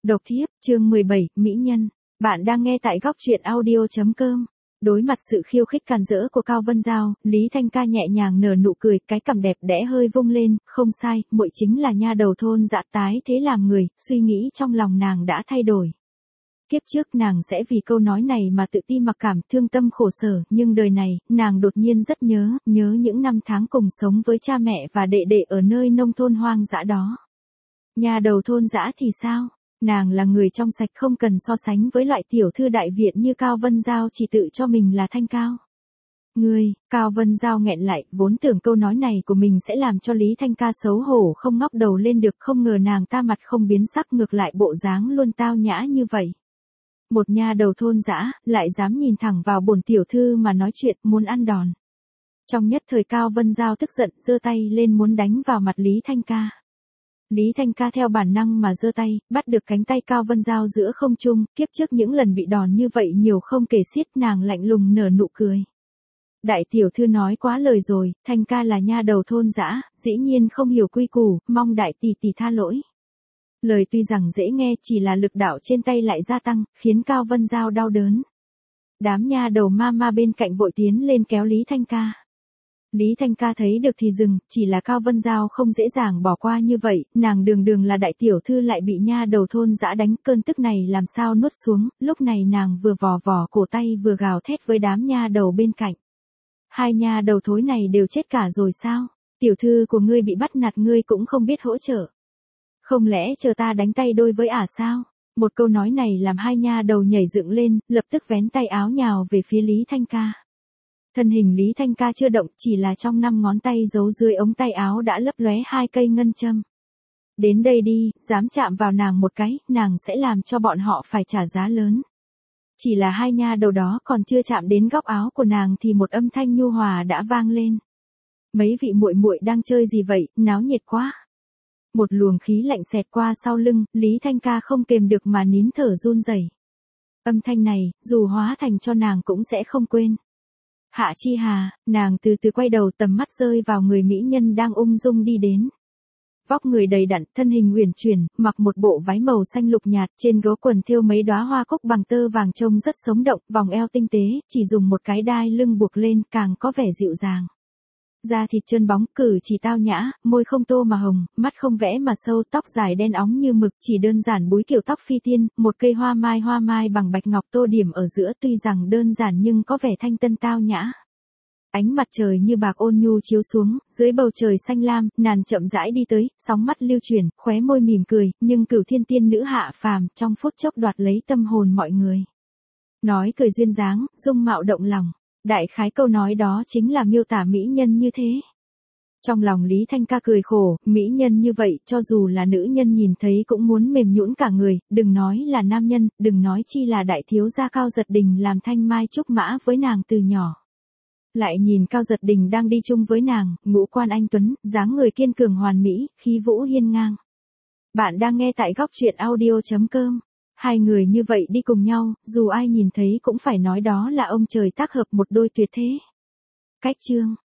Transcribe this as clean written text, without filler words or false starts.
Độc thiếp, chương 17, Mỹ Nhân. Bạn đang nghe tại góc truyện audio.com. Đối mặt sự khiêu khích càn rỡ của Cao Vân Giao, Lý Thanh Ca nhẹ nhàng nở nụ cười, cái cằm đẹp đẽ hơi vung lên, không sai, muội chính là nha đầu thôn Dã tái thế làm người, suy nghĩ trong lòng nàng đã thay đổi. Kiếp trước nàng sẽ vì câu nói này mà tự ti mặc cảm, thương tâm khổ sở, nhưng đời này, nàng đột nhiên rất nhớ những năm tháng cùng sống với cha mẹ và đệ đệ ở nơi nông thôn hoang dã đó. Nha đầu thôn Dã thì sao? Nàng là người trong sạch không cần so sánh với loại tiểu thư đại viện như Cao Vân Giao chỉ tự cho mình là thanh cao. Cao Vân Giao nghẹn lại, vốn tưởng câu nói này của mình sẽ làm cho Lý Thanh Ca xấu hổ không ngóc đầu lên được, không ngờ nàng ta mặt không biến sắc, ngược lại bộ dáng luôn tao nhã như vậy. Một nha đầu thôn Dã, lại dám nhìn thẳng vào bổn tiểu thư mà nói chuyện, muốn ăn đòn. Trong nhất thời Cao Vân Giao tức giận, giơ tay lên muốn đánh vào mặt Lý Thanh Ca. Lý Thanh Ca theo bản năng mà giơ tay, bắt được cánh tay Cao Vân Giao giữa không trung, kiếp trước những lần bị đòn như vậy nhiều không kể xiết, nàng lạnh lùng nở nụ cười. Đại tiểu thư nói quá lời rồi, Thanh Ca là nha đầu thôn Dã, dĩ nhiên không hiểu quy củ, mong đại tỷ tỷ tha lỗi. Lời tuy rằng dễ nghe, chỉ là lực đạo trên tay lại gia tăng, khiến Cao Vân Giao đau đớn. Đám nha đầu ma bên cạnh vội tiến lên kéo Lý Thanh Ca. Lý Thanh Ca thấy được thì dừng, chỉ là Cao Vân Giao không dễ dàng bỏ qua như vậy, nàng đường là đại tiểu thư lại bị nha đầu thôn Dã đánh, cơn tức này làm sao nuốt xuống, lúc này nàng vừa vò cổ tay vừa gào thét với đám nha đầu bên cạnh. Hai nha đầu thối này đều chết cả rồi sao? Tiểu thư của ngươi bị bắt nạt ngươi cũng không biết hỗ trợ. Không lẽ chờ ta đánh tay đôi với ả sao? Một câu nói này làm hai nha đầu nhảy dựng lên, lập tức vén tay áo nhào về phía Lý Thanh Ca. Thân hình Lý Thanh Ca chưa động, chỉ là trong 5 ngón tay giấu dưới ống tay áo đã lấp lóe 2 cây ngân châm. Đến đây đi, dám chạm vào nàng một cái, nàng sẽ làm cho bọn họ phải trả giá lớn. Chỉ là hai nha đầu đó còn chưa chạm đến góc áo của nàng thì một âm thanh nhu hòa đã vang lên. Mấy vị muội muội đang chơi gì vậy, náo nhiệt quá. Một luồng khí lạnh xẹt qua sau lưng, Lý Thanh Ca không kềm được mà nín thở run rẩy. Âm thanh này, dù hóa thành cho nàng cũng sẽ không quên. Hạ Chi Hà, nàng từ từ quay đầu, tầm mắt rơi vào người mỹ nhân đang ung dung đi đến. Vóc người đầy đặn, thân hình uyển chuyển, mặc một bộ váy màu xanh lục nhạt, trên gấu quần thêu mấy đóa hoa cúc bằng tơ vàng trông rất sống động, vòng eo tinh tế, chỉ dùng một cái đai lưng buộc lên càng có vẻ dịu dàng. Da thịt trơn bóng, cử chỉ tao nhã, môi không tô mà hồng, mắt không vẽ mà sâu, tóc dài đen óng như mực, chỉ đơn giản búi kiểu tóc phi tiên, một cây hoa mai bằng bạch ngọc tô điểm ở giữa, tuy rằng đơn giản nhưng có vẻ thanh tân tao nhã. Ánh mặt trời như bạc ôn nhu chiếu xuống, dưới bầu trời xanh lam, nàng chậm rãi đi tới, sóng mắt lưu chuyển, khóe môi mỉm cười, nhưng cửu thiên tiên nữ hạ phàm, trong phút chốc đoạt lấy tâm hồn mọi người. Nói cười duyên dáng, dung mạo động lòng. Đại khái câu nói đó chính là miêu tả mỹ nhân như thế. Trong lòng Lý Thanh Ca cười khổ, mỹ nhân như vậy, cho dù là nữ nhân nhìn thấy cũng muốn mềm nhũn cả người, đừng nói là nam nhân, đừng nói chi là đại thiếu gia Cao Giật Đình làm thanh mai trúc mã với nàng từ nhỏ. Lại nhìn Cao Giật Đình đang đi chung với nàng, ngũ quan anh tuấn, dáng người kiên cường hoàn mỹ, khí vũ hiên ngang. Bạn đang nghe tại góc truyện audio.com. Hai người như vậy đi cùng nhau, dù ai nhìn thấy cũng phải nói đó là ông trời tác hợp một đôi tuyệt thế. Cách chương